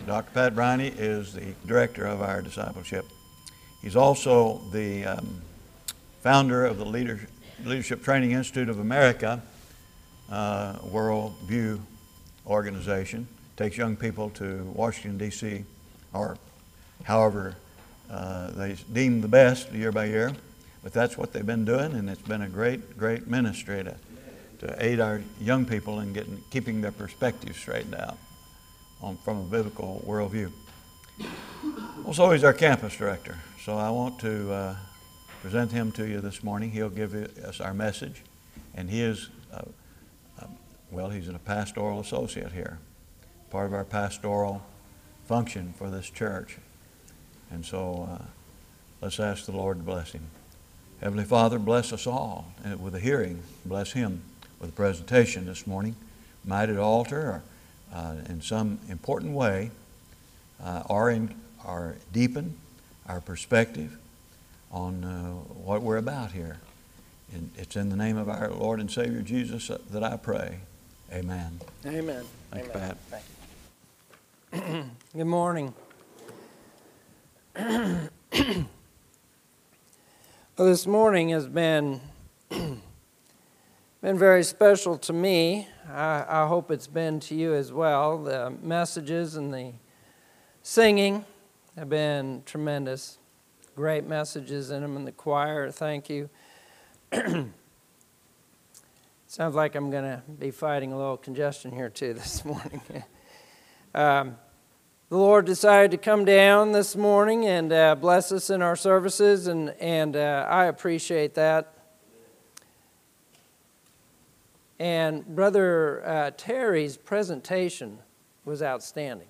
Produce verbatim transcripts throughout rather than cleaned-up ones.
Doctor Pat Briney is the director of our discipleship. He's also the um, founder of the Leader, Leadership Training Institute of America, uh, worldview organization. Takes young people to Washington, D C, or however uh, they deem the best year by year. But that's what they've been doing, and it's been a great, great ministry to, to aid our young people in getting, keeping their perspectives straightened out on, from a biblical worldview. Also, he's our campus director, so I want to uh, present him to you this morning. He'll give us our message, and he is, uh, uh, well, he's a pastoral associate here, part of our pastoral function for this church. And so uh, let's ask the Lord to bless him. Heavenly Father, bless us all and with a hearing. Bless him with a presentation this morning. Might it alter or uh, in some important way uh, or, in, or deepen our perspective on uh, what we're about here. And it's in the name of our Lord and Savior Jesus that I pray. Amen. Amen. Thank you, Amen. Pat. Thank you. Good morning. Well, this morning has been been very special to me. I, I hope it's been to you as well. The messages and the singing have been tremendous. Great messages in them in the choir. Thank you. Sounds like I'm going to be fighting a little congestion here too this morning. um, The Lord decided to come down this morning and uh, bless us in our services, and, and uh, I appreciate that. And Brother uh, Terry's presentation was outstanding.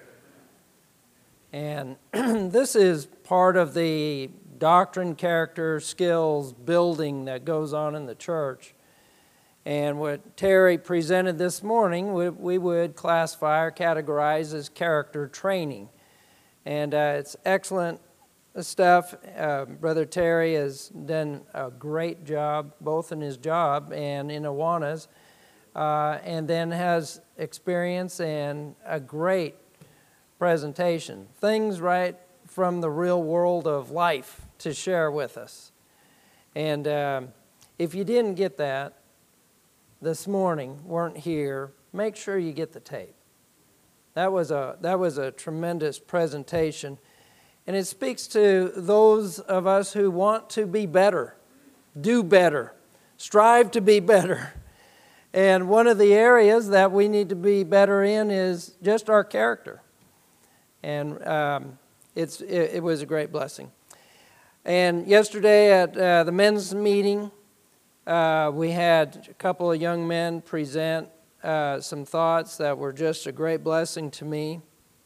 And this is part of the doctrine, character, skills building that goes on in the church. And what Terry presented this morning, we, we would classify or categorize as character training. And uh, it's excellent stuff. Uh, Brother Terry has done a great job, both in his job and in Awanas, uh, and then has experience and a great presentation. Things right from the real world of life to share with us. And uh, if you didn't get that this morning, weren't here, make sure you get the tape. That was a that was a tremendous presentation, and it speaks to those of us who want to be better, do better, strive to be better. And one of the areas that we need to be better in is just our character. And um, it's it, it was a great blessing. And yesterday at uh, the men's meeting, Uh, we had a couple of young men present uh, some thoughts that were just a great blessing to me.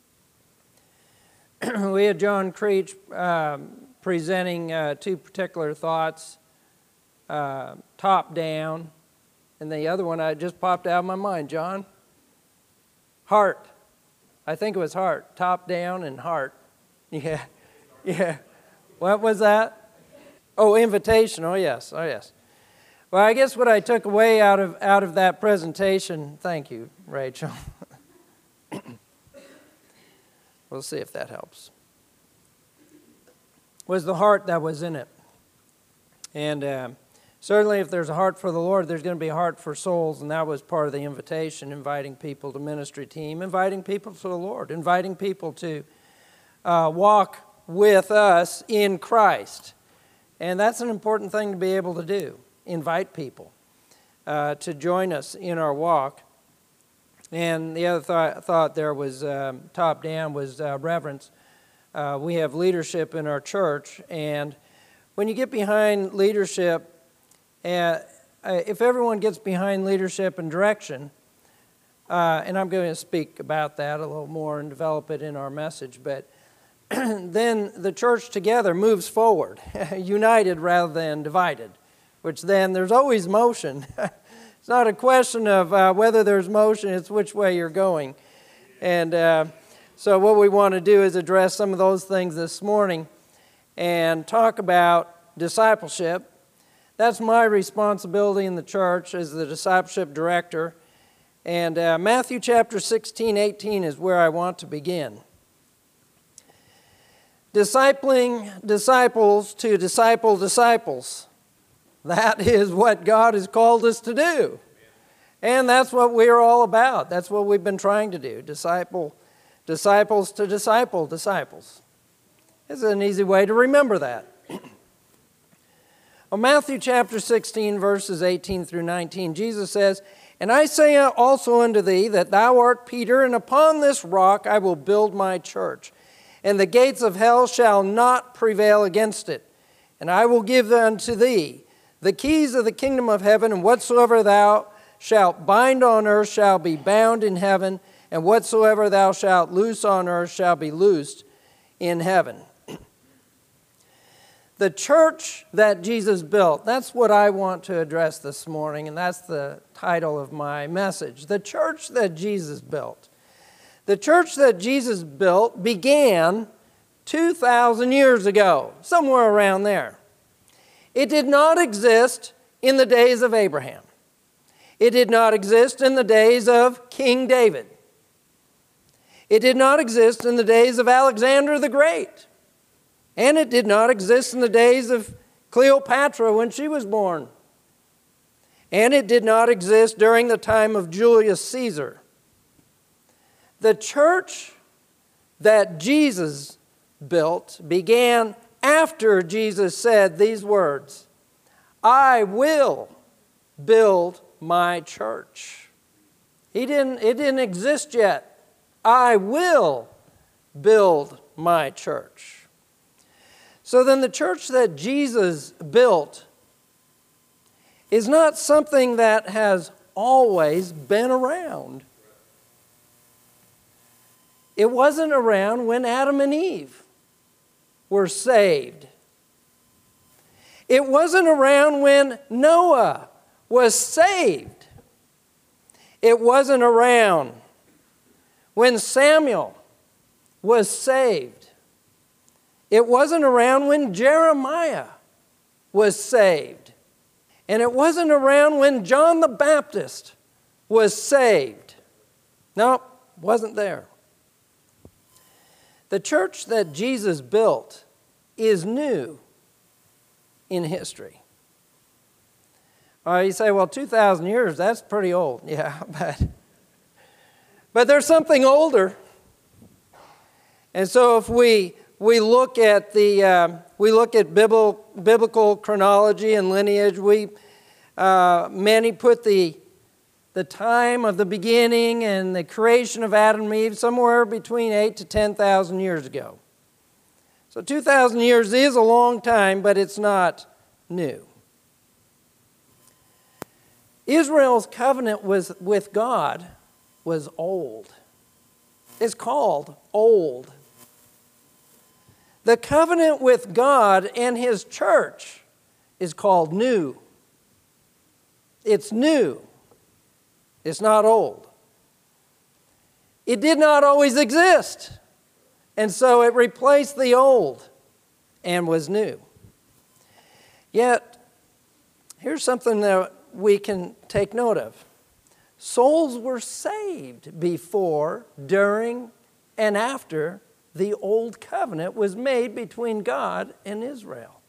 We had John Creech um, presenting uh, two particular thoughts, uh, top down, and the other one I just popped out of my mind. John? Heart. I think it was heart. Top down and heart. Yeah, yeah. What was that? Oh, invitation. Oh, yes. Oh, yes. Well, I guess what I took away out of out of that presentation, thank you, Rachel. We'll see if that helps. Was the heart that was in it. And uh, certainly if there's a heart for the Lord, there's going to be a heart for souls, and that was part of the invitation, inviting people to ministry team, inviting people to the Lord, inviting people to uh, walk with us in Christ. And that's an important thing to be able to do. Invite people uh, to join us in our walk. And the other th- thought there was um, top down was uh, reverence. Uh, we have leadership in our church, and when you get behind leadership, uh, if everyone gets behind leadership and direction, uh, and I'm going to speak about that a little more and develop it in our message, but then the church together moves forward, united rather than divided. Which then there's always motion. It's not a question of uh, whether there's motion, it's which way you're going. And uh, so what we want to do is address some of those things this morning and talk about discipleship. That's my responsibility in the church as the discipleship director. And uh, Matthew chapter sixteen, eighteen is where I want to begin. Discipling disciples to disciple disciples. That is what God has called us to do. And that's what we're all about. That's what we've been trying to do. Disciple disciples to disciple disciples. It's an easy way to remember that. Well, Matthew chapter sixteen, verses eighteen through nineteen, Jesus says, "And I say also unto thee that thou art Peter, and upon this rock I will build my church, and the gates of hell shall not prevail against it. And I will give unto thee the keys of the kingdom of heaven, and whatsoever thou shalt bind on earth shall be bound in heaven, and whatsoever thou shalt loose on earth shall be loosed in heaven." The church that Jesus built, that's what I want to address this morning, and that's the title of my message. The church that Jesus built. The church that Jesus built began two thousand years ago, somewhere around there. It did not exist in the days of Abraham. It did not exist in the days of King David. It did not exist in the days of Alexander the Great. And it did not exist in the days of Cleopatra when she was born. And it did not exist during the time of Julius Caesar. The church that Jesus built began after Jesus said these words, "I will build my church." He didn't, it didn't exist yet. I will build my church. So then the church that Jesus built is not something that has always been around. It wasn't around when Adam and Eve were saved. It wasn't around when Noah was saved. It wasn't around when Samuel was saved. It wasn't around when Jeremiah was saved. And it wasn't around when John the Baptist was saved. No, wasn't there. The church that Jesus built is new in history. All right, you say, well, two thousand years, that's pretty old. Yeah, but, but there's something older. And so if we we look at the uh, we look at biblical, biblical chronology and lineage, we uh, many put the the time of the beginning and the creation of Adam and Eve somewhere between eight to ten thousand years ago. So two thousand years is a long time, but it's not new. Israel's covenant was, with God was old. It's called old. The covenant with God and His church is called new. It's new. It's not old. It did not always exist, and so it replaced the old and was new. Yet, here's something that we can take note of. Souls were saved before, during, and after the old covenant was made between God and Israel.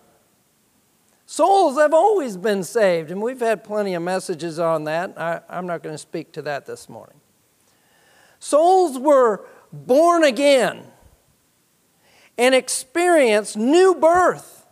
Souls have always been saved, and we've had plenty of messages on that. I, I'm not going to speak to that this morning. Souls were born again and experienced new birth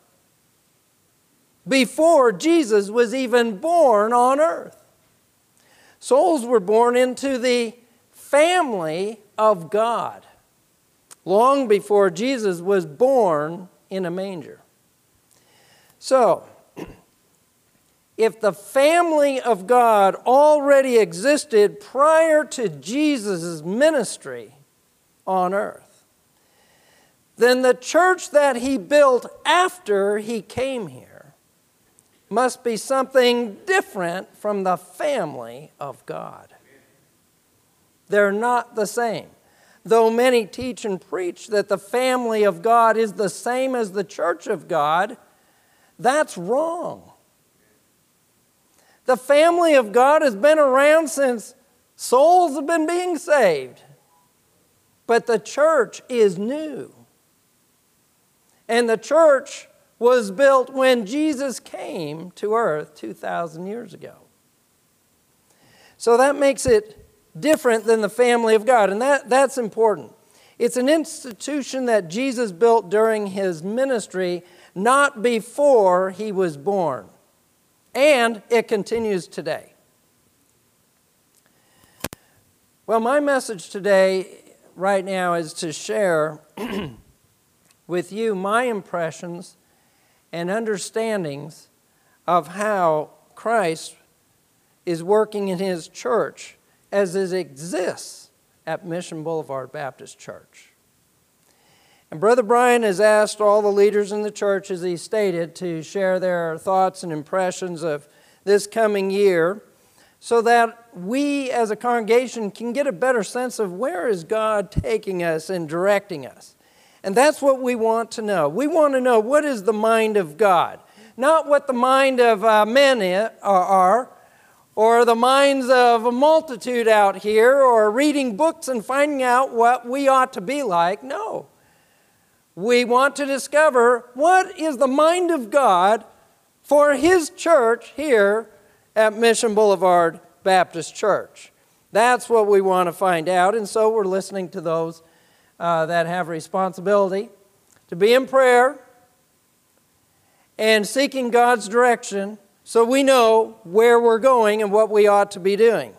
before Jesus was even born on earth. Souls were born into the family of God long before Jesus was born in a manger. So, if the family of God already existed prior to Jesus' ministry on earth, then the church that He built after He came here must be something different from the family of God. They're not the same. Though many teach and preach that the family of God is the same as the church of God, that's wrong. The family of God has been around since Souls have been being saved, but the church is new. And the church was built when Jesus came to earth two thousand years ago. So that makes it different than the family of God, and that, that's important. It's an institution that Jesus built during his ministry, not before he was born. And it continues today. Well, my message today, right now, is to share with you my impressions and understandings of how Christ is working in his church as it exists at Mission Boulevard Baptist Church. And Brother Brian has asked all the leaders in the church, as he stated, to share their thoughts and impressions of this coming year so that we as a congregation can get a better sense of where is God taking us and directing us. And that's what we want to know. We want to know what is the mind of God, not what the mind of uh, men are, or the minds of a multitude out here, or reading books and finding out what we ought to be like. No. We want to discover what is the mind of God for his church here at Mission Boulevard Baptist Church. That's what we want to find out, and so we're listening to those uh, that have responsibility to be in prayer and seeking God's direction so we know where we're going and what we ought to be doing.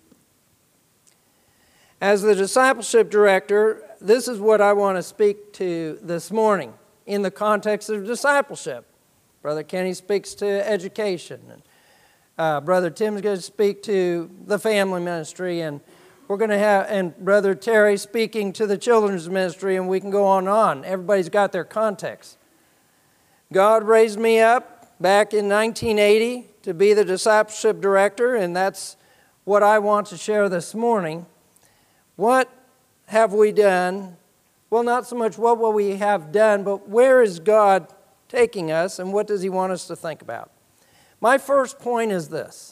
As the discipleship director, this is what I want to speak to this morning in the context of discipleship. Brother Kenny speaks to education, and uh, Brother Tim's going to speak to the family ministry, and we're going to have, and Brother Terry speaking to the children's ministry, and we can go on and on. Everybody's got their context. God raised me up back in nineteen eighty to be the discipleship director, and that's what I want to share this morning. What have we done? Well, not so much what will we have done, but where is God taking us, and what does he want us to think about? My first point is this: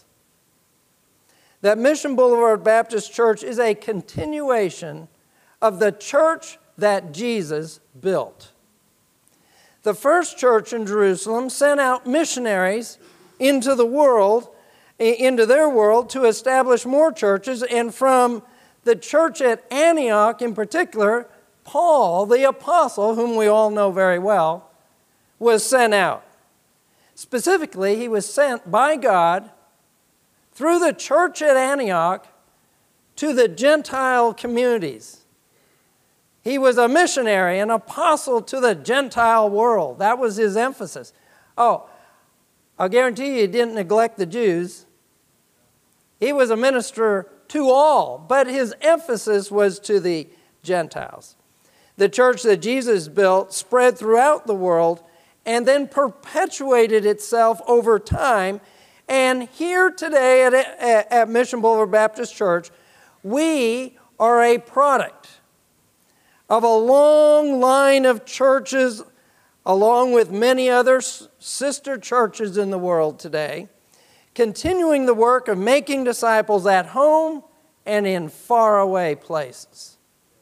that Mission Boulevard Baptist Church is a continuation of the church that Jesus built. The first church in Jerusalem sent out missionaries into the world, into their world, to establish more churches, and from the church at Antioch in particular, Paul, the apostle, whom we all know very well, was sent out. Specifically, he was sent by God through the church at Antioch to the Gentile communities. He was a missionary, an apostle to the Gentile world. That was his emphasis. Oh, I'll guarantee you he didn't neglect the Jews. He was a minister to all, but his emphasis was to the Gentiles. The church that Jesus built spread throughout the world and then perpetuated itself over time. And here today at, at, at Mission Boulevard Baptist Church, we are a product of a long line of churches, along with many other sister churches in the world today, continuing the work of making disciples at home and in faraway places.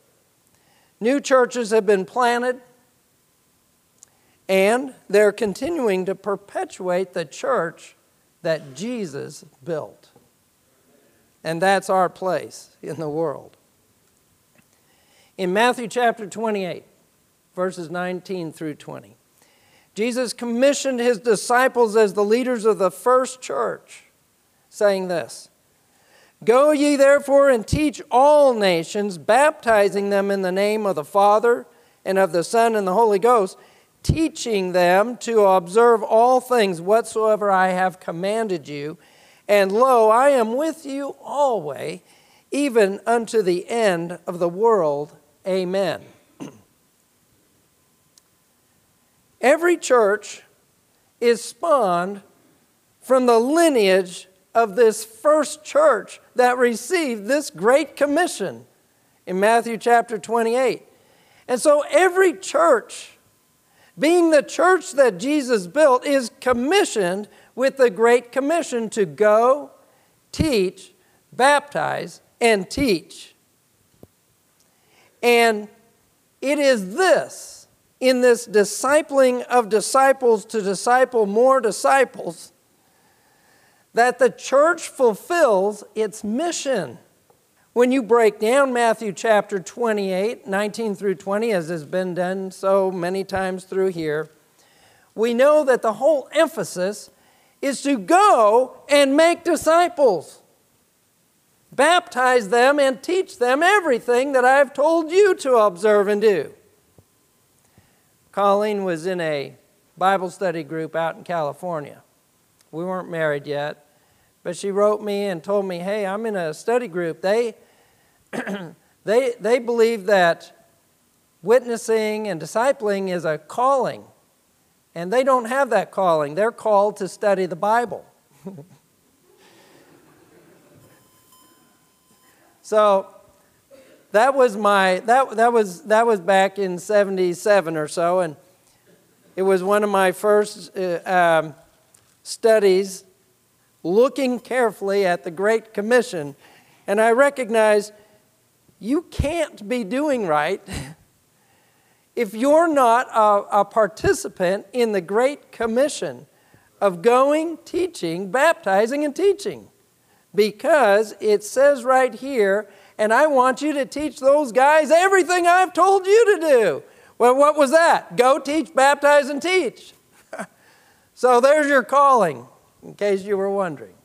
New churches have been planted, and they're continuing to perpetuate the church that Jesus built. And that's our place in the world. In Matthew chapter twenty-eight, verses nineteen through twenty, Jesus commissioned his disciples as the leaders of the first church, saying this: "Go ye therefore and teach all nations, baptizing them in the name of the Father and of the Son and the Holy Ghost, teaching them to observe all things whatsoever I have commanded you. And lo, I am with you always, even unto the end of the world. Amen." Every church is spawned from the lineage of this first church that received this great commission in Matthew chapter twenty-eight. And so every church, being the church that Jesus built, is commissioned with the Great Commission to go, teach, baptize, and teach. And it is this, in this discipling of disciples to disciple more disciples, that the church fulfills its mission. When you break down Matthew chapter twenty-eight, nineteen through twenty, as has been done so many times through here, we know that the whole emphasis is to go and make disciples. Baptize them and teach them everything that I have told you to observe and do. Colleen was in a Bible study group out in California. We weren't married yet, but she wrote me and told me, hey, I'm in a study group. They, they, they believe that witnessing and discipling is a calling, and they don't have that calling. They're called to study the Bible. So that was my that that was that was back in seventy-seven or so, and it was one of my first uh, um, studies, looking carefully at the Great Commission, and I recognized you can't be doing right if you're not a, a participant in the Great Commission of going, teaching, baptizing, and teaching. Because it says right here, and I want you to teach those guys everything I've told you to do. Well, what was that? Go teach, baptize, and teach. So there's your calling, in case you were wondering.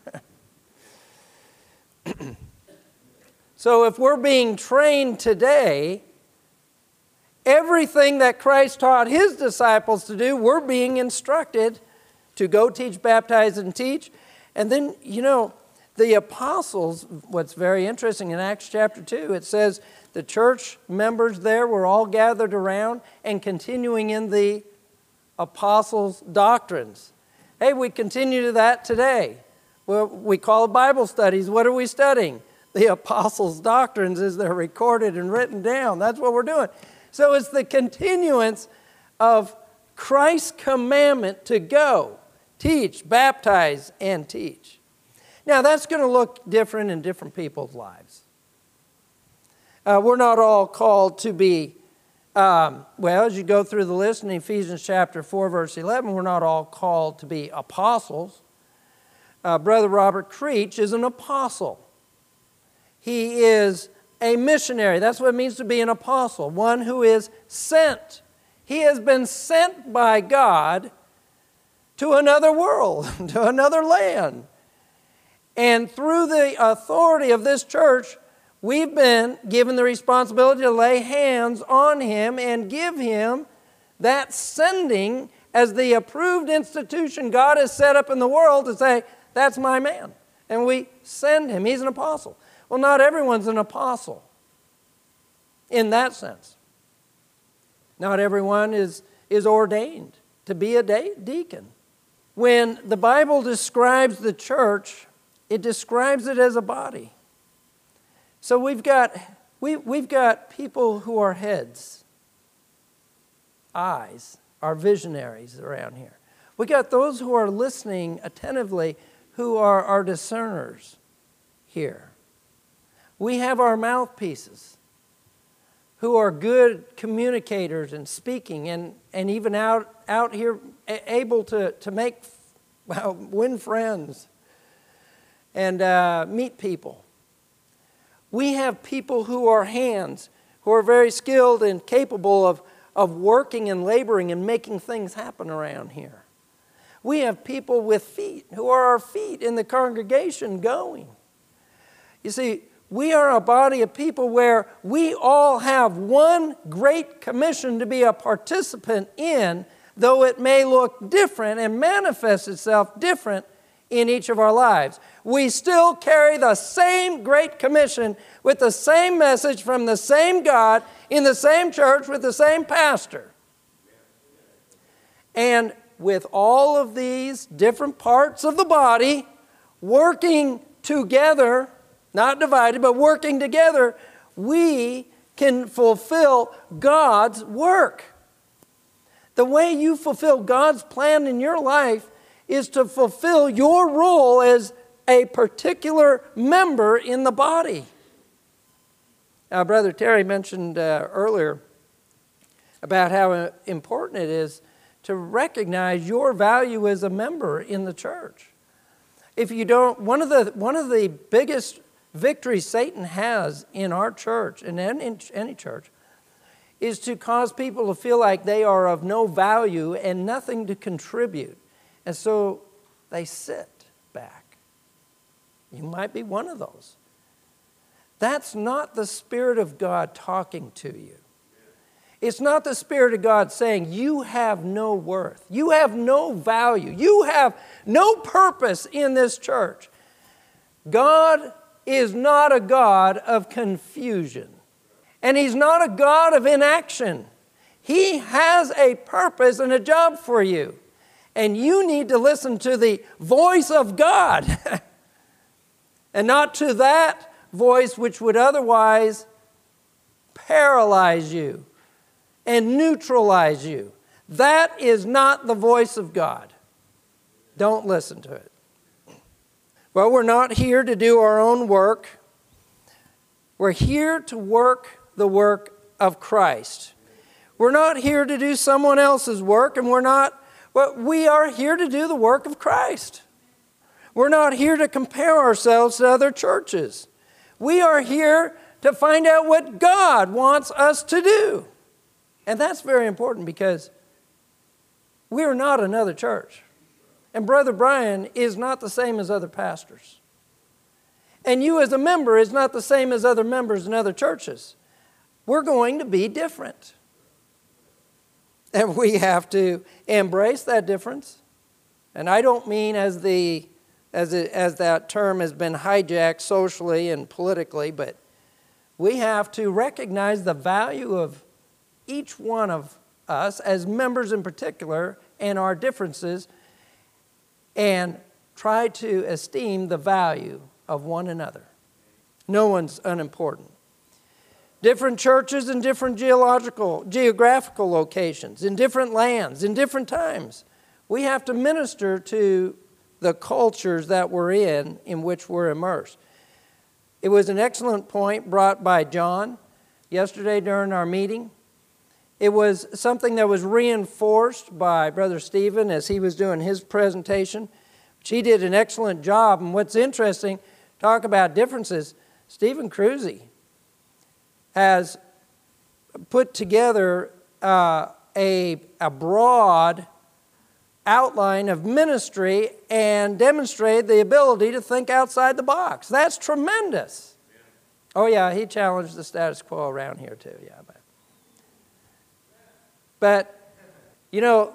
So if we're being trained today, everything that Christ taught His disciples to do, we're being instructed to go teach, baptize, and teach. And then, you know, the apostles, what's very interesting in Acts chapter two, it says the church members there were all gathered around and continuing in the apostles' doctrines. Hey, we continue to that today. Well, we call it Bible studies. What are we studying? The apostles' doctrines as they're recorded and written down. That's what we're doing. So it's the continuance of Christ's commandment to go, teach, baptize, and teach. Now, that's going to look different in different people's lives. Uh, we're not all called to be, um, well, as you go through the list in Ephesians chapter four, verse eleven, we're not all called to be apostles. Uh, Brother Robert Creech is an apostle. He is a missionary. That's what it means to be an apostle, one who is sent. He has been sent by God to another world, to another land. And through the authority of this church, we've been given the responsibility to lay hands on him and give him that sending as the approved institution God has set up in the world to say, that's my man. And we send him. He's an apostle. Well, not everyone's an apostle in that sense. Not everyone is, is ordained to be a de- deacon. When the Bible describes the church, it describes it as a body. So we've got, we, we've got people who are heads, eyes, are visionaries around here. We got those who are listening attentively, who are our discerners here. We have our mouthpieces, who are good communicators and speaking, and, and even out, out here able to, to make, well, win friends and uh, meet people. We have people who are hands, who are very skilled and capable of, of working and laboring and making things happen around here. We have people with feet, who are our feet in the congregation going. You see, we are a body of people where we all have one great commission to be a participant in, though it may look different and manifest itself different in each of our lives. We still carry the same great commission with the same message from the same God in the same church with the same pastor. And with all of these different parts of the body working together, not divided, but working together, we can fulfill God's work. The way you fulfill God's plan in your life is to fulfill your role as a particular member in the body. Now, Brother Terry mentioned uh, earlier about how important it is to recognize your value as a member in the church. If you don't, one of the one of the biggest victories Satan has in our church, and in, in any church, is to cause people to feel like they are of no value and nothing to contribute. And so they sit back. You might be one of those. That's not the Spirit of God talking to you. It's not the Spirit of God saying, you have no worth. You have no value. You have no purpose in this church. God is not a God of confusion. And He's not a God of inaction. He has a purpose and a job for you. And you need to listen to the voice of God and not to that voice which would otherwise paralyze you and neutralize you. That is not the voice of God. Don't listen to it. Well, we're not here to do our own work. We're here to work the work of Christ. We're not here to do someone else's work, and we're not, well, we are here to do the work of Christ. We're not here to compare ourselves to other churches. We are here to find out what God wants us to do. And that's very important because we are not another church. And Brother Brian is not the same as other pastors. And you as a member is not the same as other members in other churches. We're going to be different. And we have to embrace that difference. And I don't mean as the as it, as that term has been hijacked socially and politically, but we have to recognize the value of each one of us as members in particular and our differences, and try to esteem the value of one another. No one's unimportant. Different churches in different geological, geographical locations, in different lands, in different times. We have to minister to the cultures that we're in, in which we're immersed. It was an excellent point brought by John yesterday during our meeting. It was something that was reinforced by Brother Stephen as he was doing his presentation. He did an excellent job. And what's interesting, talk about differences, Stephen Cruzy has put together uh, a, a broad outline of ministry and demonstrated the ability to think outside the box. That's tremendous. Oh yeah, he challenged the status quo around here too. Yeah, but, but you know,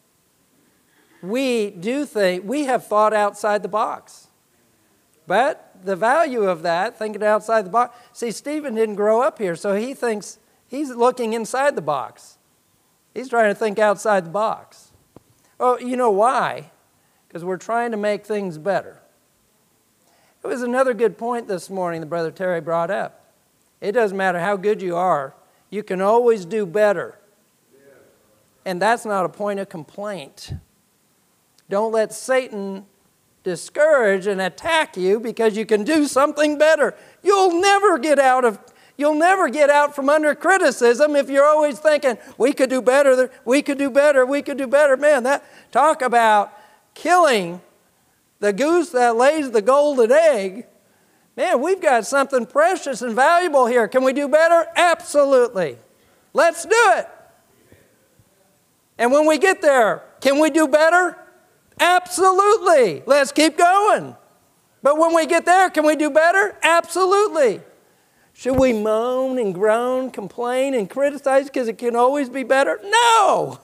we do think, we have thought outside the box. But the value of that, thinking outside the box, see, Stephen didn't grow up here, so he thinks he's looking inside the box. He's trying to think outside the box. Oh, you know why? Because we're trying to make things better. It was another good point this morning that Brother Terry brought up. It doesn't matter how good you are, you can always do better. And that's not a point of complaint. Don't let Satan discourage and attack you because you can do something better. You'll never get out of You'll never get out from under criticism if you're always thinking, we could do better, we could do better, we could do better. Man, that talk about killing the goose that lays the golden egg. Man, we've got something precious and valuable here. Can we do better? Absolutely. Let's do it. And when we get there, can we do better? Absolutely. Let's keep going. But when we get there, can we do better? Absolutely. Should we moan and groan, complain and criticize because it can always be better? No!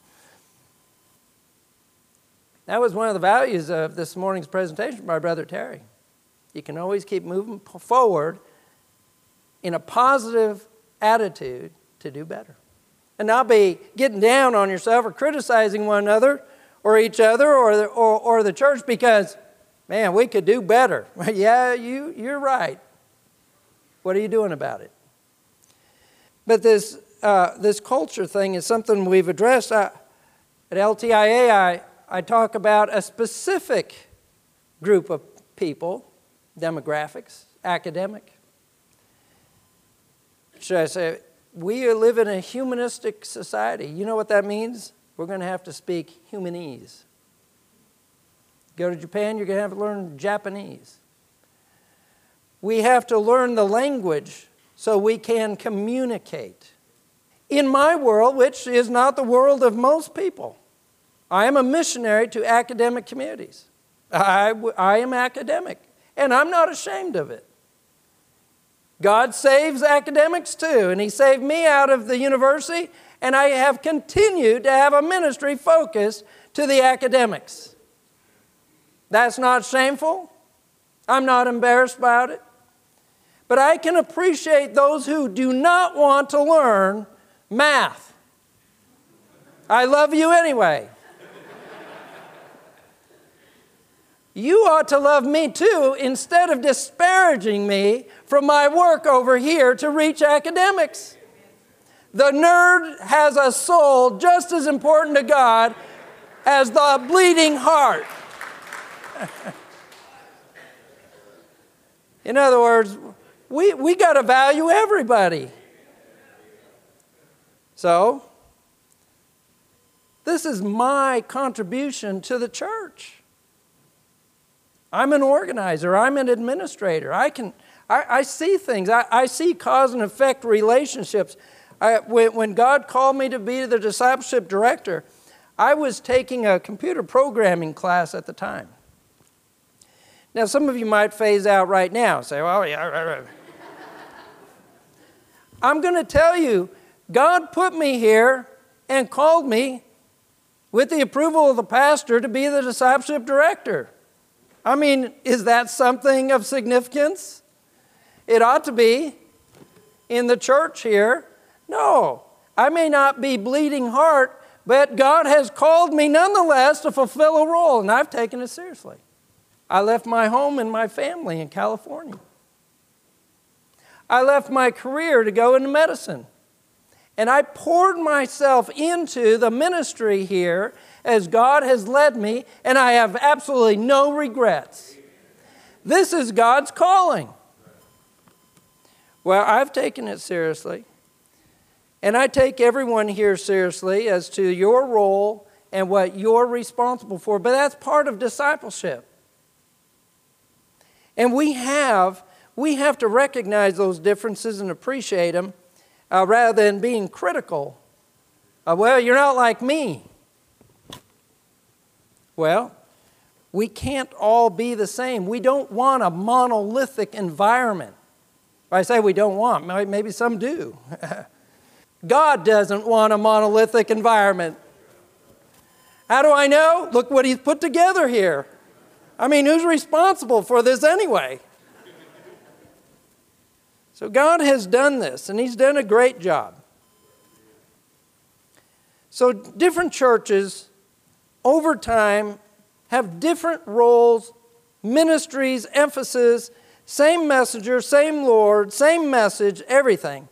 That was one of the values of this morning's presentation by Brother Terry. You can always keep moving forward in a positive attitude to do better. And not be getting down on yourself or criticizing one another or each other or the, or, or the church because, man, we could do better. Yeah, you, you're right. What are you doing about it? But this uh, this culture thing is something we've addressed. Uh, at L T I A, I, I talk about a specific group of people, demographics, academic. should I say, we live in a humanistic society. You know what that means? We're going to have to speak humanese. Go to Japan, you're going to have to learn Japanese. We have to learn the language so we can communicate. In my world, which is not the world of most people, I am a missionary to academic communities. I, I am academic, and I'm not ashamed of it. God saves academics too, and He saved me out of the university, and I have continued to have a ministry focused to the academics. That's not shameful. I'm not embarrassed about it. But I can appreciate those who do not want to learn math. I love you anyway. You ought to love me too, instead of disparaging me from my work over here to reach academics. The nerd has a soul just as important to God as the bleeding heart. In other words, we, we got to value everybody. So, this is my contribution to the church. I'm an organizer. I'm an administrator. I can, I, I see things. I, I see cause and effect relationships. I, when, when God called me to be the discipleship director, I was taking a computer programming class at the time. Now, some of you might phase out right now, say, well, yeah. Right, right. I'm going to tell you, God put me here and called me with the approval of the pastor to be the discipleship director. I mean, is that something of significance? It ought to be. In the church here, no. I may not be bleeding heart, but God has called me nonetheless to fulfill a role, and I've taken it seriously. I left my home and my family in California. I left my career to go into medicine. And I poured myself into the ministry here as God has led me, and I have absolutely no regrets. This is God's calling. Well, I've taken it seriously. And I take everyone here seriously as to your role and what you're responsible for. But that's part of discipleship. And we have, we have to recognize those differences and appreciate them uh, rather than being critical. Uh, well, you're not like me. Well, we can't all be the same. We don't want a monolithic environment. I say we don't want, maybe some do. God doesn't want a monolithic environment. How do I know? Look what He's put together here. I mean, who's responsible for this anyway? So God has done this, and He's done a great job. So different churches over time have different roles, ministries, emphasis, same messenger, same Lord, same message, everything.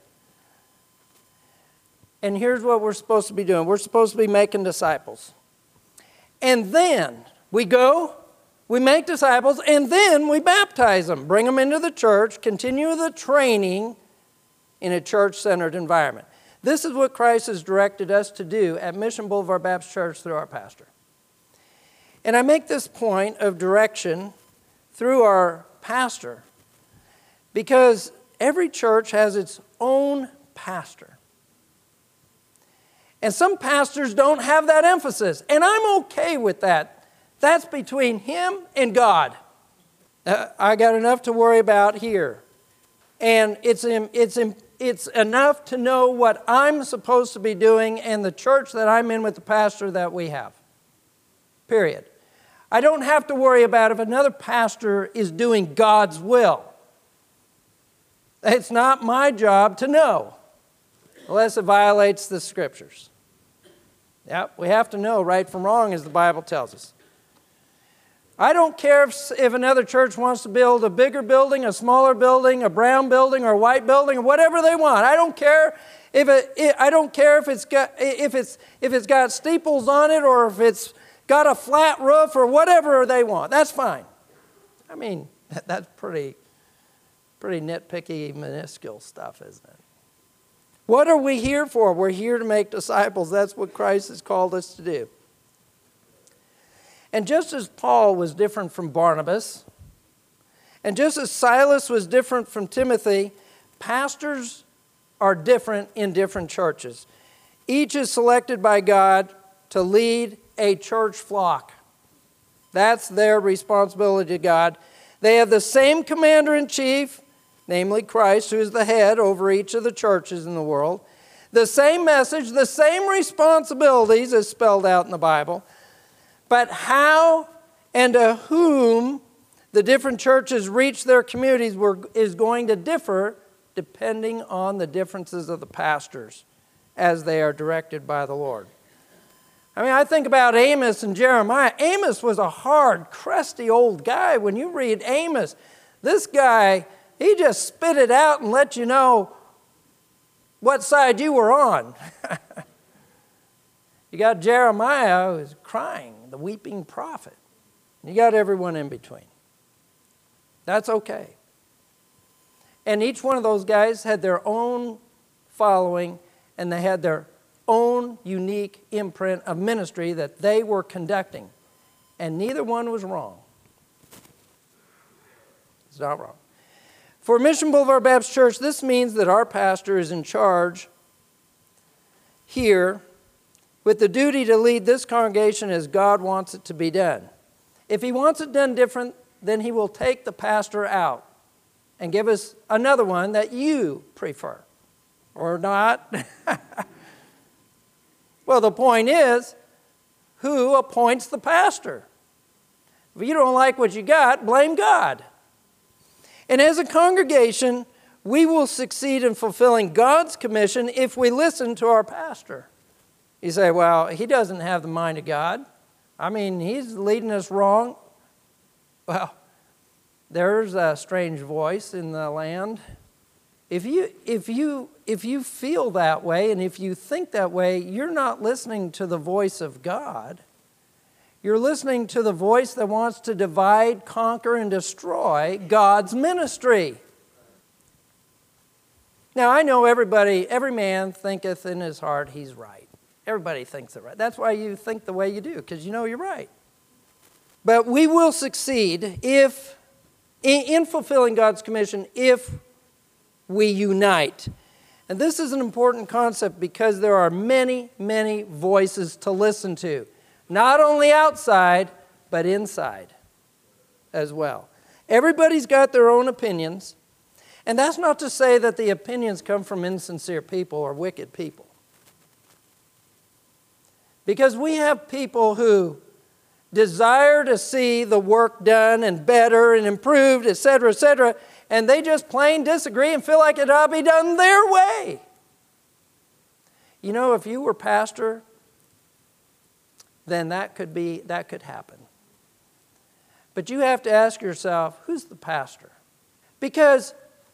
And here's what we're supposed to be doing. We're supposed to be making disciples. And then we go, we make disciples, and then we baptize them, bring them into the church, continue the training in a church-centered environment. This is what Christ has directed us to do at Mission Boulevard Baptist Church through our pastor. And I make this point of direction through our pastor because every church has its own pastor. And some pastors don't have that emphasis, and I'm okay with that. That's between him and God. Uh, I got enough to worry about here. And it's, it's, it's enough to know what I'm supposed to be doing and the church that I'm in with the pastor that we have. Period. I don't have to worry about if another pastor is doing God's will. It's not my job to know, unless it violates the Scriptures. Yep, we have to know right from wrong, as the Bible tells us. I don't care if, if another church wants to build a bigger building, a smaller building, a brown building, or a white building, or whatever they want. I don't care if it, it I don't care if it's got if it's if it's got steeples on it or if it's got a flat roof or whatever they want. That's fine. I mean, that's pretty pretty nitpicky, minuscule stuff, isn't it? What are we here for? We're here to make disciples. That's what Christ has called us to do. And just as Paul was different from Barnabas, and just as Silas was different from Timothy, pastors are different in different churches. Each is selected by God to lead a church flock. That's their responsibility to God. They have the same commander-in-chief, namely Christ, who is the head over each of the churches in the world. The same message, the same responsibilities as spelled out in the Bible. But how and to whom the different churches reach their communities is going to differ depending on the differences of the pastors as they are directed by the Lord. I mean, I think about Amos and Jeremiah. Amos was a hard, crusty old guy. When you read Amos, this guy, he just spit it out and let you know what side you were on. You got Jeremiah who's crying, the weeping prophet. You got everyone in between. That's okay. And each one of those guys had their own following, and they had their own unique imprint of ministry that they were conducting. And neither one was wrong. It's not wrong. For Mission Boulevard Baptist Church, this means that our pastor is in charge here with the duty to lead this congregation as God wants it to be done. If he wants it done different, then he will take the pastor out and give us another one that you prefer. Or not. Well, the point is, who appoints the pastor? If you don't like what you got, blame God. And as a congregation, we will succeed in fulfilling God's commission if we listen to our pastor. You say, well, he doesn't have the mind of God. I mean, he's leading us wrong. Well, there's a strange voice in the land. If you, if you, if you feel that way and if you think that way, you're not listening to the voice of God. You're listening to the voice that wants to divide, conquer, and destroy God's ministry. Now, I know everybody, every man thinketh in his heart he's right. Everybody thinks it right. That's why you think the way you do, because you know you're right. But we will succeed if, in fulfilling God's commission, if we unite. And this is an important concept because there are many, many voices to listen to. Not only outside, but inside as well. Everybody's got their own opinions. And that's not to say that the opinions come from insincere people or wicked people. Because we have people who desire to see the work done and better and improved, et cetera, et cetera, and they just plain disagree and feel like it ought to be done their way. You know, if you were pastor, then that could be, that could happen. But you have to ask yourself, who's the pastor? Because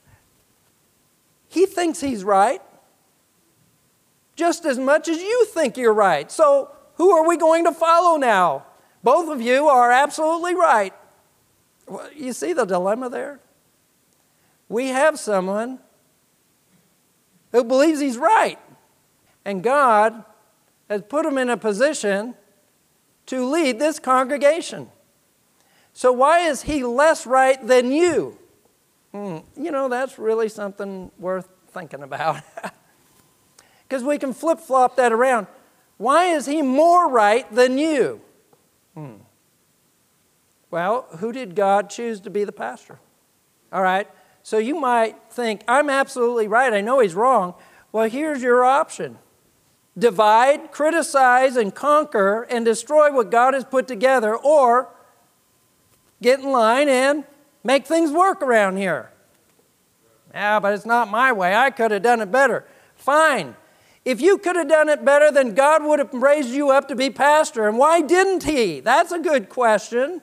he thinks he's right just as much as you think you're right. So who are we going to follow now? Both of you are absolutely right. Well, you see the dilemma there? We have someone who believes he's right. And God has put him in a position to lead this congregation. So why is he less right than you? Hmm, you know, that's really something worth thinking about. Because we can flip-flop that around. Why is he more right than you? Hmm. Well, who did God choose to be the pastor? All right, so you might think, I'm absolutely right, I know he's wrong. Well, here's your option. Divide, criticize, and conquer, and destroy what God has put together, or get in line and make things work around here. Yeah, but it's not my way. I could have done it better. Fine. If you could have done it better, then God would have raised you up to be pastor. And why didn't he? That's a good question.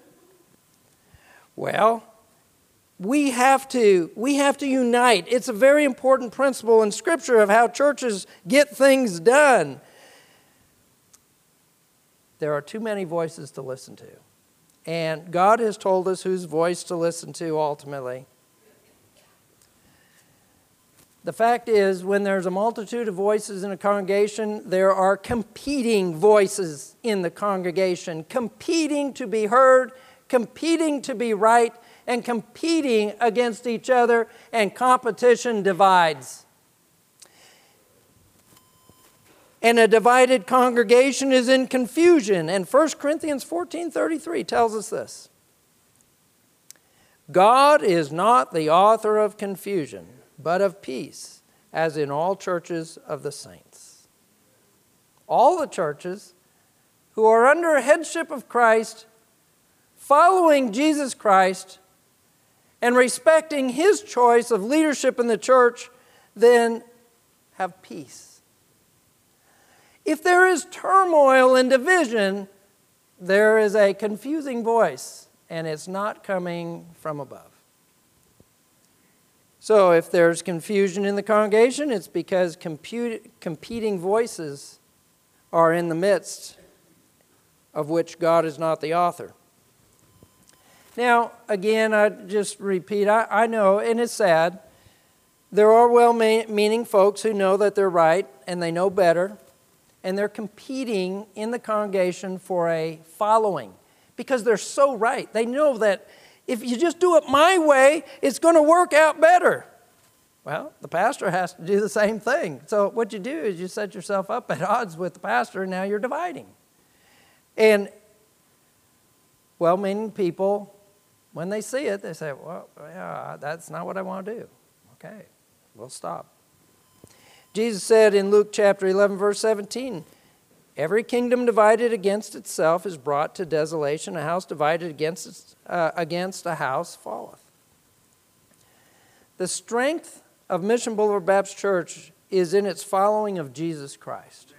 Well, we have to, we have to unite. It's a very important principle in Scripture of how churches get things done. There are too many voices to listen to. And God has told us whose voice to listen to ultimately. The fact is, when there's a multitude of voices in a congregation, there are competing voices in the congregation, competing to be heard, competing to be right, and competing against each other, and competition divides. And a divided congregation is in confusion. And First Corinthians fourteen thirty-three tells us this. God is not the author of confusion, but of peace, as in all churches of the saints. All the churches who are under headship of Christ, following Jesus Christ, and respecting His choice of leadership in the church, then have peace. If there is turmoil and division, there is a confusing voice, and it's not coming from above. So if there's confusion in the congregation, it's because compute, competing voices are in the midst of which God is not the author. Now, again, I just repeat, I, I know, and it's sad, there are well-meaning folks who know that they're right and they know better, and they're competing in the congregation for a following because they're so right. They know that if you just do it my way, it's going to work out better. Well, the pastor has to do the same thing. So what you do is you set yourself up at odds with the pastor, and now you're dividing. And well-meaning people, when they see it, they say, well, yeah, that's not what I want to do. Okay, we'll stop. Jesus said in Luke chapter eleven, verse seventeen, every kingdom divided against itself is brought to desolation. A house divided against, its, uh, against a house falleth. The strength of Mission Boulevard Baptist Church is in its following of Jesus Christ.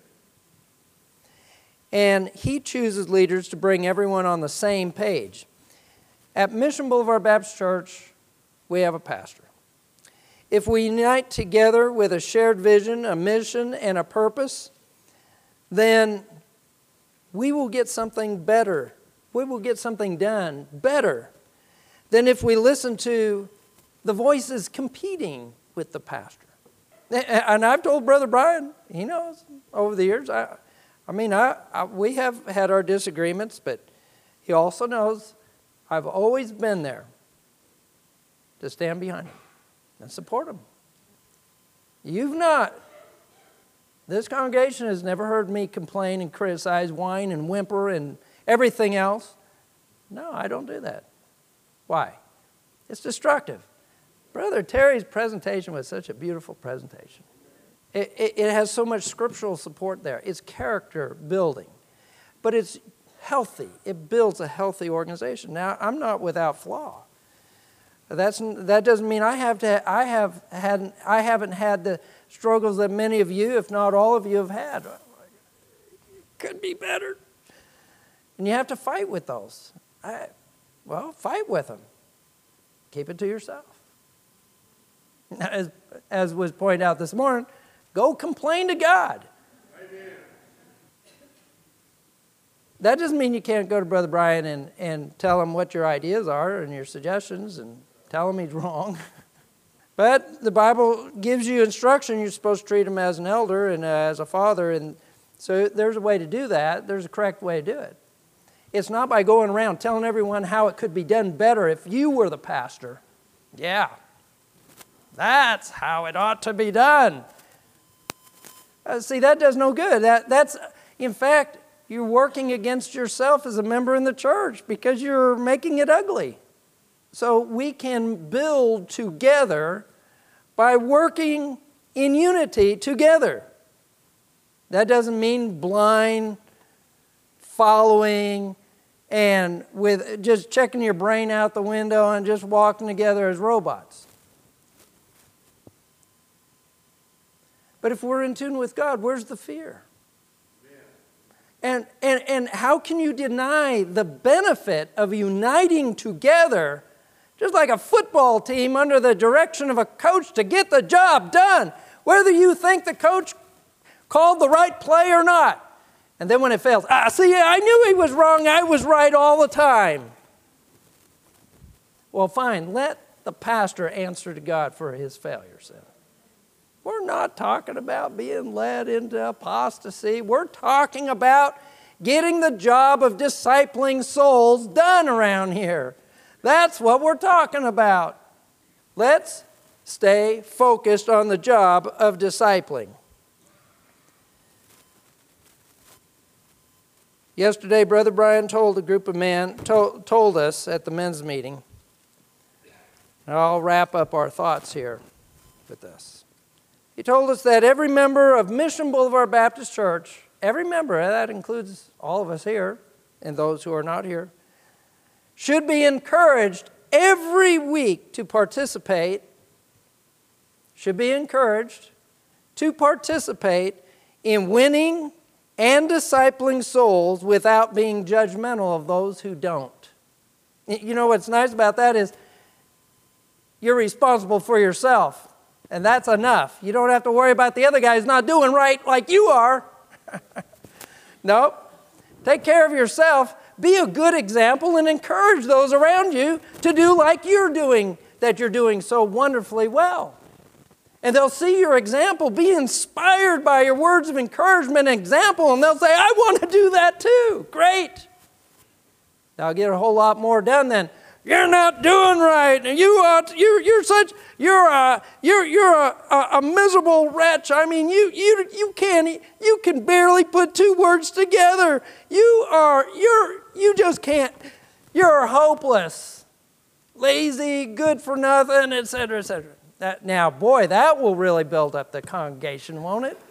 And He chooses leaders to bring everyone on the same page. At Mission Boulevard Baptist Church, we have a pastor. If we unite together with a shared vision, a mission, and a purpose, then we will get something better. We will get something done better than if we listen to the voices competing with the pastor. And I've told Brother Brian, he knows over the years, I, I mean, I, I, we have had our disagreements, but he also knows I've always been there to stand behind him and support him. You've not. This congregation has never heard me complain and criticize, whine and whimper and everything else. No, I don't do that. Why? It's destructive. Brother Terry's presentation was such a beautiful presentation. It, it, it has so much scriptural support there. It's character building. But it's healthy. It builds a healthy organization. Now, I'm not without flaw. That's, that doesn't mean I have to. I have had. I haven't had the struggles that many of you, if not all of you, have had. Could be better, and you have to fight with those. I, well, fight with them. Keep it to yourself. As as was pointed out this morning, go complain to God. Amen. That doesn't mean you can't go to Brother Brian and and tell him what your ideas are and your suggestions and tell him he's wrong. But the Bible gives you instruction. You're supposed to treat him as an elder and uh, as a father. And so there's a way to do that. There's a correct way to do it. It's not by going around telling everyone how it could be done better if you were the pastor. Yeah, that's how it ought to be done. Uh, see, that does no good. That, that's, in fact, you're working against yourself as a member in the church because you're making it ugly. So we can build together by working in unity together. That doesn't mean blind following and with just checking your brain out the window and just walking together as robots. But if we're in tune with God, where's the fear? And, and, and how can you deny the benefit of uniting together, just like a football team under the direction of a coach to get the job done, whether you think the coach called the right play or not? And then when it fails, ah, see, I knew he was wrong, I was right all the time. Well, fine, let the pastor answer to God for his failures then. We're not talking about being led into apostasy. We're talking about getting the job of discipling souls done around here. That's what we're talking about. Let's stay focused on the job of discipling. Yesterday, Brother Brian told a group of men, told, told us at the men's meeting, and I'll wrap up our thoughts here with this. He told us that every member of Mission Boulevard Baptist Church, every member, that includes all of us here and those who are not here, should be encouraged every week to participate, should be encouraged to participate in winning and discipling souls without being judgmental of those who don't. You know what's nice about that is you're responsible for yourself, and that's enough. You don't have to worry about the other guys not doing right like you are. Nope. Take care of yourself. Be a good example and encourage those around you to do like you're doing, that you're doing so wonderfully well. And they'll see your example, be inspired by your words of encouragement and example, and they'll say, I want to do that too. Great. They'll get a whole lot more done than, you're not doing right, and you ought, you're you're such you're a you're you're a, a, a miserable wretch. I mean, you you you can't you can barely put two words together. You are you're you just can't. You're hopeless, lazy, good for nothing, et cetera, et cetera. That, now, boy, that will really build up the congregation, won't it?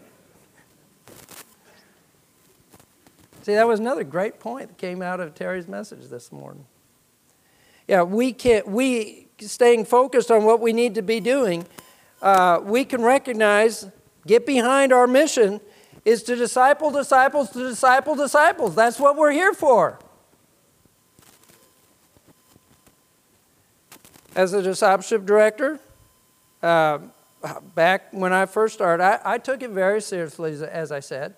See, that was another great point that came out of Terry's message this morning. Yeah, we can we staying focused on what we need to be doing. Uh, we can recognize, get behind our mission is to disciple disciples to disciple disciples. That's what we're here for. As a discipleship director, uh, back when I first started, I, I took it very seriously, as, as I said.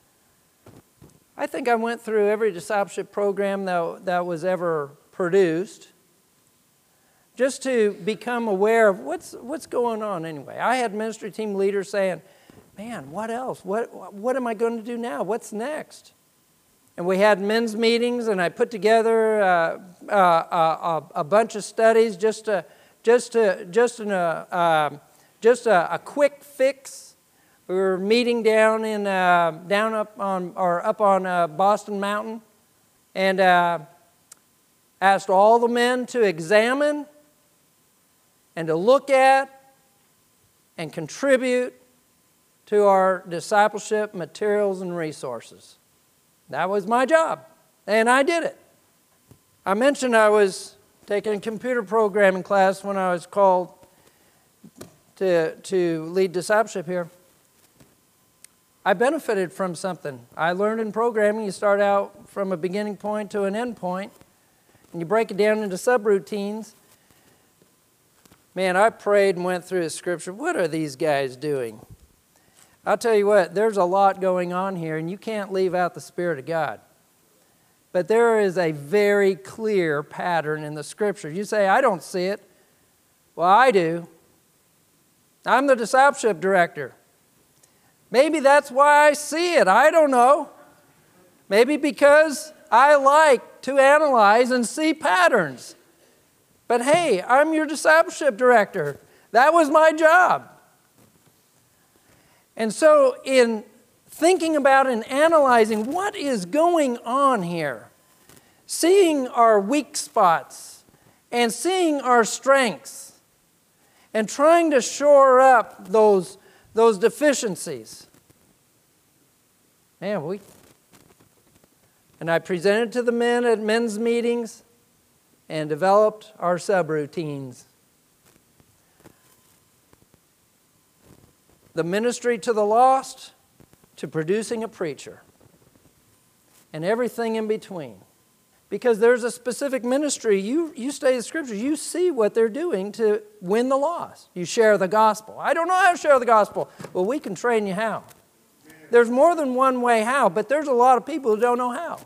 I think I went through every discipleship program that, that was ever produced, just to become aware of what's what's going on anyway. I had ministry team leaders saying, man, what else? What, what am I going to do now? What's next? And we had men's meetings, and I put together uh, uh, uh, a, a bunch of studies just to, just to, just in a, uh, just a, a quick fix. We were meeting down in uh, down up on or up on uh, Boston Mountain, and uh, asked all the men to examine and to look at and contribute to our discipleship materials and resources. That was my job, and I did it. I mentioned I was taking a computer programming class when I was called to, to lead discipleship here. I benefited from something. I learned in programming, you start out from a beginning point to an end point, and you break it down into subroutines. Man, I prayed and went through the scripture. What are these guys doing? I'll tell you what, there's a lot going on here, and you can't leave out the Spirit of God. But there is a very clear pattern in the Scripture. You say, I don't see it. Well, I do. I'm the discipleship director. Maybe that's why I see it. I don't know. Maybe because I like to analyze and see patterns. But hey, I'm your discipleship director. That was my job. And so in thinking about and analyzing what is going on here, seeing our weak spots and seeing our strengths and trying to shore up those, those deficiencies. Man, we... And I presented to the men at men's meetings and developed our subroutines. The ministry to the lost, to producing a preacher, and everything in between. Because there's a specific ministry, you, you study the Scriptures, you see what they're doing to win the lost. You share the gospel. I don't know how to share the gospel. Well, we can train you how. There's more than one way how, but there's a lot of people who don't know how.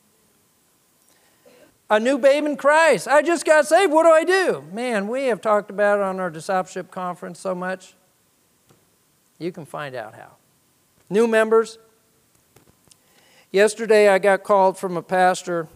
A new babe in Christ. I just got saved. What do I do? Man, we have talked about it on our discipleship conference so much. You can find out how. New members. Yesterday I got called from a pastor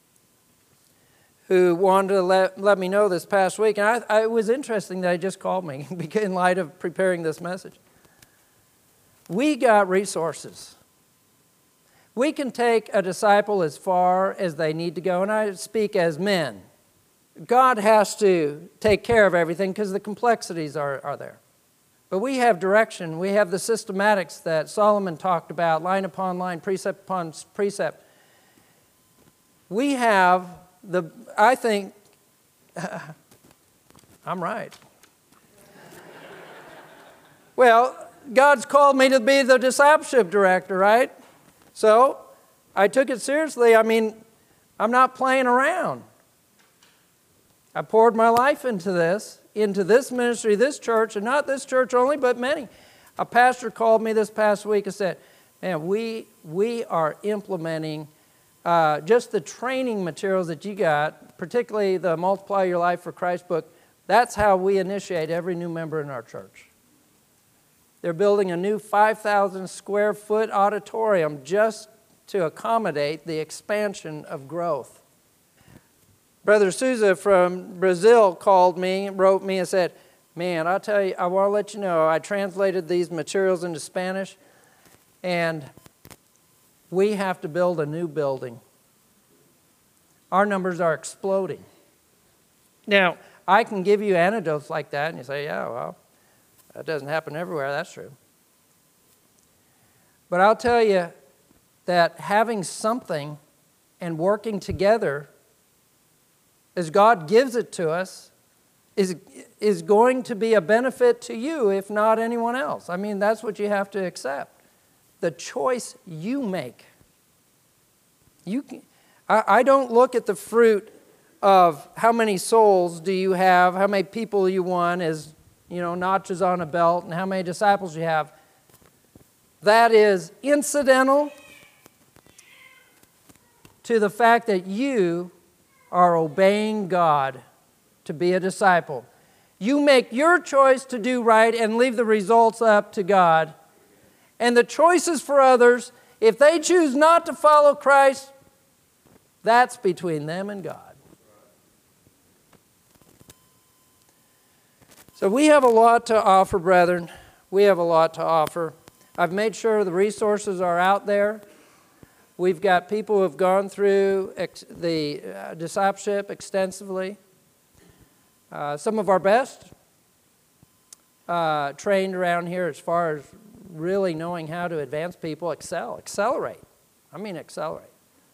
who wanted to let, let me know this past week. And I, I, it was interesting that he just called me in light of preparing this message. We got resources. We can take a disciple as far as they need to go. And I speak as men. God has to take care of everything because the complexities are, are there. But we have direction. We have the systematics that Solomon talked about, line upon line, precept upon precept. We have the, I think, I'm right. Well, God's called me to be the discipleship director, right? So I took it seriously. I mean, I'm not playing around. I poured my life into this, into this ministry, this church, and not this church only, but many. A pastor called me this past week and said, man, we, we are implementing uh, just the training materials that you got, particularly the Multiply Your Life for Christ book. That's how we initiate every new member in our church. They're building a new five thousand square foot auditorium just to accommodate the expansion of growth. Brother Souza from Brazil called me, wrote me and said, man, I'll tell you, I want to let you know, I translated these materials into Spanish, and we have to build a new building. Our numbers are exploding. Now, I can give you anecdotes like that, and you say, yeah, well, that doesn't happen everywhere, that's true. But I'll tell you that having something and working together as God gives it to us, is, is going to be a benefit to you, if not anyone else. I mean, that's what you have to accept. The choice you make. You can, I, I don't look at the fruit of how many souls do you have, how many people you won as, you know, notches on a belt, and how many disciples you have. That is incidental to the fact that you are obeying God to be a disciple. You make your choice to do right and leave the results up to God. And the choices for others, if they choose not to follow Christ, that's between them and God. So we have a lot to offer, brethren. We have a lot to offer. I've made sure the resources are out there. We've got people who have gone through ex- the uh, discipleship extensively. Uh, some of our best uh, trained around here as far as really knowing how to advance people, excel, accelerate. I mean accelerate.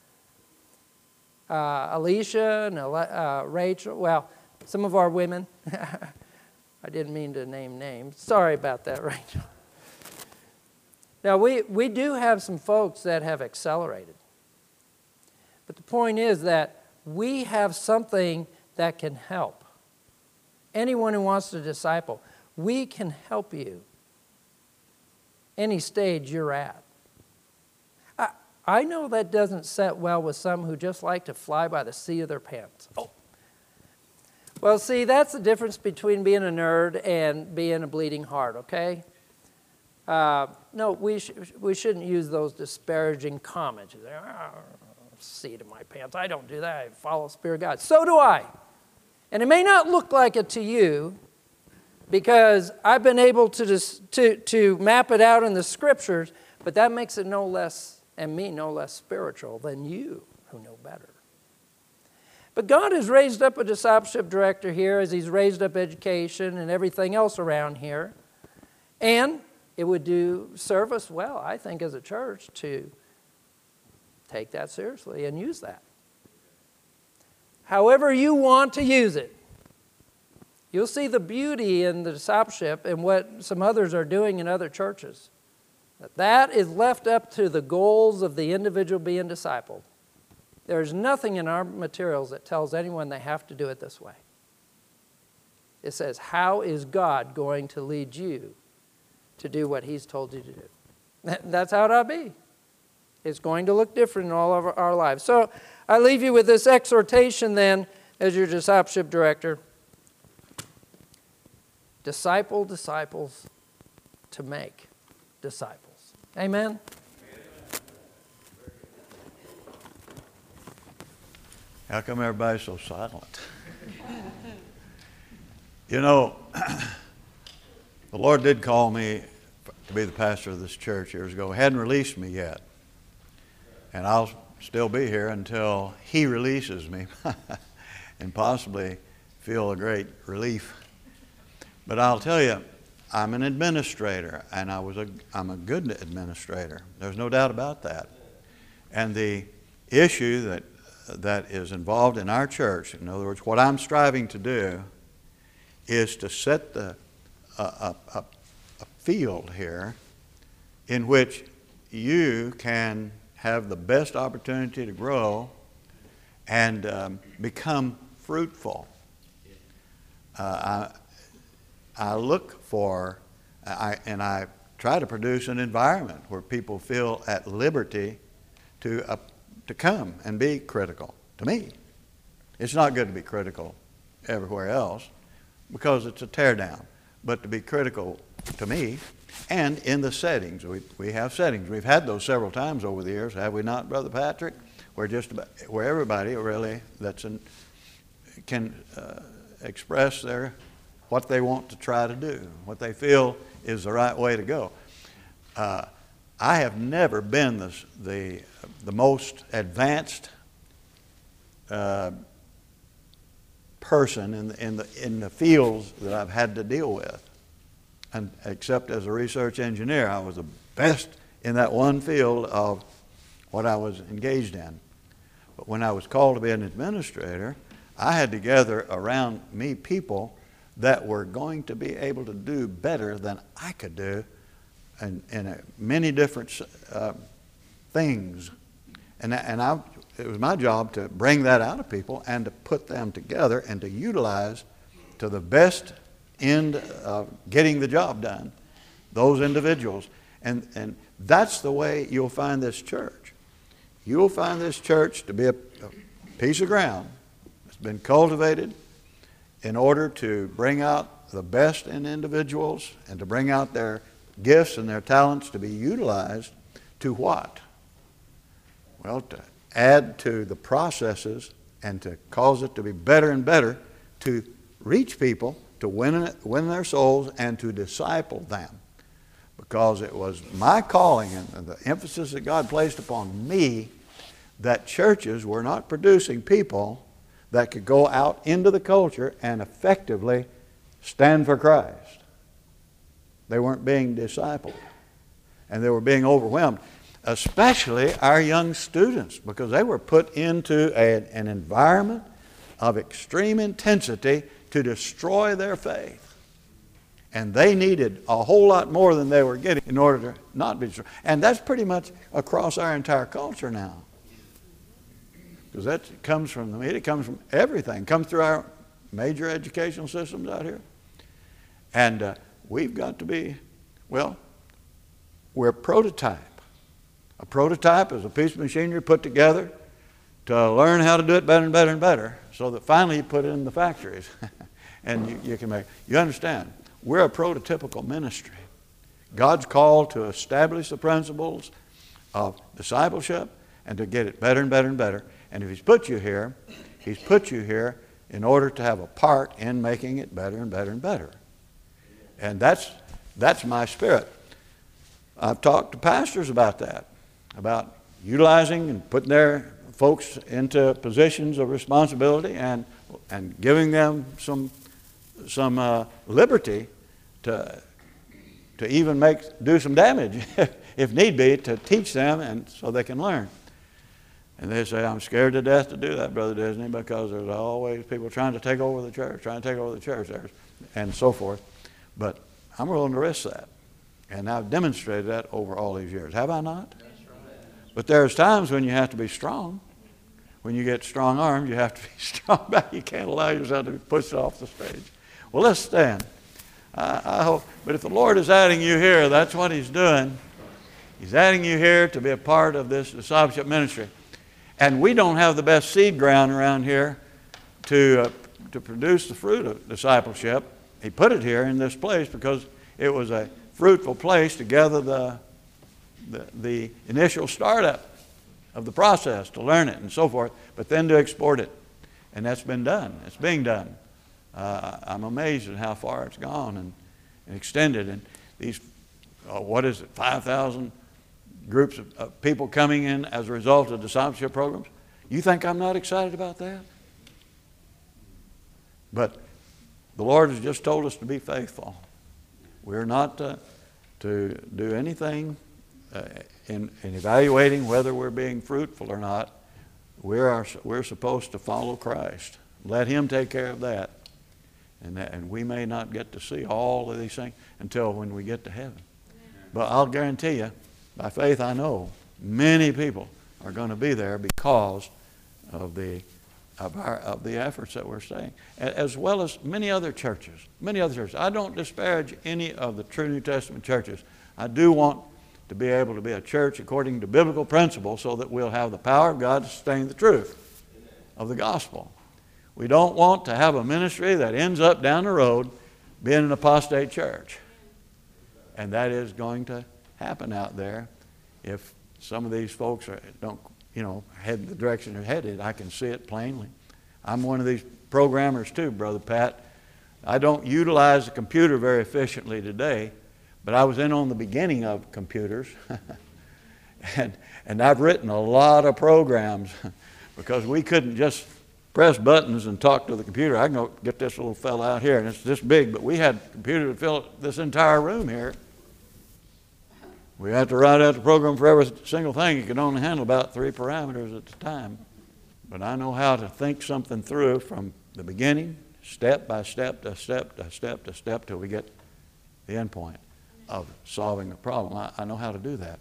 Uh, Alicia and uh, Rachel, well, some of our women. I didn't mean to name names. Sorry about that, Rachel. Now, we, we do have some folks that have accelerated. But the point is that we have something that can help. Anyone who wants to disciple, we can help you any stage you're at. I, I know that doesn't set well with some who just like to fly by the seat of their pants. Oh. Well, see, that's the difference between being a nerd and being a bleeding heart, okay? Uh, no, we, sh- we shouldn't use those disparaging comments. Oh, seat of my pants. I don't do that. I follow the Spirit of God. So do I. And it may not look like it to you because I've been able to, dis- to, to map it out in the Scriptures, but that makes it no less, and me, no less spiritual than you who know better. But God has raised up a discipleship director here as He's raised up education and everything else around here. And it would do serve us well, I think, as a church to take that seriously and use that. However you want to use it. You'll see the beauty in the discipleship and what some others are doing in other churches. That that is left up to the goals of the individual being discipled. There's nothing in our materials that tells anyone they have to do it this way. It says, how is God going to lead you to do what He's told you to do? That's how it ought to be. It's going to look different in all of our lives. So I leave you with this exhortation then as your discipleship director. Disciple disciples to make disciples. Amen? How come everybody's so silent? You know, the Lord did call me to be the pastor of this church years ago. He hadn't released me yet. And I'll still be here until He releases me and possibly feel a great relief. But I'll tell you, I'm an administrator, and I was a, I'm a good administrator. There's no doubt about that. And the issue that that is involved in our church, in other words, what I'm striving to do is to set the a, a, a, a field here in which you can have the best opportunity to grow and um, become fruitful. Uh, I, I look for, I, and I try to produce an environment where people feel at liberty to, uh, to come and be critical to me. It's not good to be critical everywhere else because it's a tear down, but to be critical to me and in the settings. We, we have settings. We've had those several times over the years, have we not, Brother Patrick? Where just about, where everybody really that's in, can uh, express their what they want to try to do, what they feel is the right way to go. Uh, I have never been the the, the most advanced uh, person in the, in the in the fields that I've had to deal with, and except as a research engineer, I was the best in that one field of what I was engaged in. But when I was called to be an administrator, I had to gather around me people that were going to be able to do better than I could do in, in a, many different uh, things. And, and I, it was my job to bring that out of people and to put them together and to utilize to the best end of getting the job done those individuals. And, and that's the way you'll find this church. You'll find this church to be a, a piece of ground that's been cultivated in order to bring out the best in individuals and to bring out their gifts and their talents to be utilized to what? Well, to add to the processes and to cause it to be better and better to reach people, to win, win their souls, and to disciple them. Because it was my calling and the emphasis that God placed upon me that churches were not producing people that could go out into the culture and effectively stand for Christ. They weren't being discipled, and they were being overwhelmed, especially our young students, because they were put into a, an environment of extreme intensity to destroy their faith. And they needed a whole lot more than they were getting in order to not be destroyed. And that's pretty much across our entire culture now. Because that comes from the media, it comes from everything. It comes through our major educational systems out here. And uh, we've got to be, well, we're a prototype. A prototype is a piece of machinery put together to learn how to do it better and better and better, so that finally you put it in the factories. And you, you can make, you understand, we're a prototypical ministry. God's called to establish the principles of discipleship and to get it better and better and better. And if He's put you here, He's put you here in order to have a part in making it better and better and better. And that's, that's my spirit. I've talked to pastors about that, about utilizing and putting their folks into positions of responsibility and, and giving them some, some uh, liberty to, to even make, do some damage, if need be, to teach them and so they can learn. And they say, I'm scared to death to do that, Brother Disney, because there's always people trying to take over the church, trying to take over the church, and so forth. But I'm willing to risk that. And I've demonstrated that over all these years. Have I not? But there's times when you have to be strong. When you get strong armed, you have to be strong back. You can't allow yourself to be pushed off the stage. Well, let's stand. I, I hope. But if the Lord is adding you here, that's what He's doing. He's adding you here to be a part of this discipleship ministry. And we don't have the best seed ground around here to, uh, to produce the fruit of discipleship. He put it here in this place because it was a fruitful place to gather the, the, the initial startup of the process, to learn it and so forth, but then to export it. And that's been done. It's being done. Uh, I'm amazed at how far it's gone and, and extended. And these, uh, what is it, five thousand groups of, of people coming in as a result of discipleship programs. You think I'm not excited about that? But the Lord has just told us to be faithful. We're not to, to do anything uh, in, in evaluating whether we're being fruitful or not. We're, our, we're supposed to follow Christ. Let Him take care of that. And, that. and we may not get to see all of these things until when we get to heaven. But I'll guarantee you, by faith I know, many people are going to be there because of the Of, our, of the efforts that we're saying, as well as many other churches. Many other churches. I don't disparage any of the true New Testament churches. I do want to be able to be a church according to biblical principles so that we'll have the power of God to sustain the truth of the gospel. We don't want to have a ministry that ends up down the road being an apostate church. And that is going to happen out there if some of these folks are, don't you know, head the direction they're headed. I can see it plainly. I'm one of these programmers too, Brother Pat. I don't utilize the computer very efficiently today, but I was in on the beginning of computers. and, and I've written a lot of programs because we couldn't just press buttons and talk to the computer. I can go get this little fella out here, and it's this big, but we had a computer to fill this entire room here. We had to write out the program for every single thing. You could only handle about three parameters at a time. But I know how to think something through from the beginning, step by step to step to step to step till we get the end point of solving a problem. I, I know how to do that.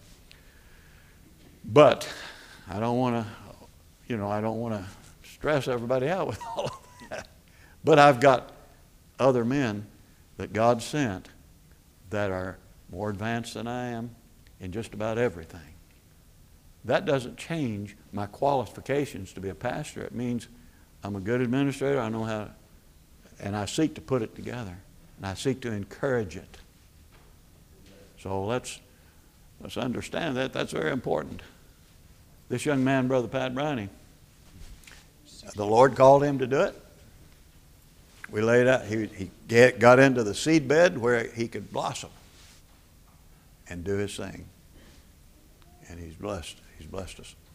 But I don't want to, you know, I don't want to stress everybody out with all of that. But I've got other men that God sent that are more advanced than I am in just about everything. That doesn't change my qualifications to be a pastor. It means I'm a good administrator. I know how, to, and I seek to put it together, and I seek to encourage it. So let's let's understand that. That's very important. This young man, Brother Pat Browning, the Lord called him to do it. We laid out. He he get, got into the seed bed where he could blossom and do his thing. And he's blessed. He's blessed us.